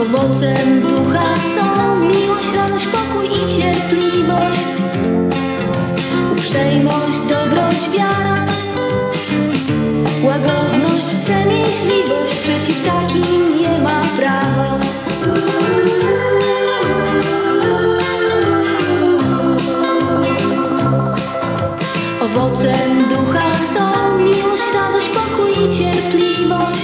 Owocem ducha są miłość, radość, pokój i cierpliwość, uprzejmość, dobroć, wiara, łagodność, wstrzemięźliwość. Przeciw takim nie ma prawa. Owocem ducha są miłość, radość, pokój i cierpliwość,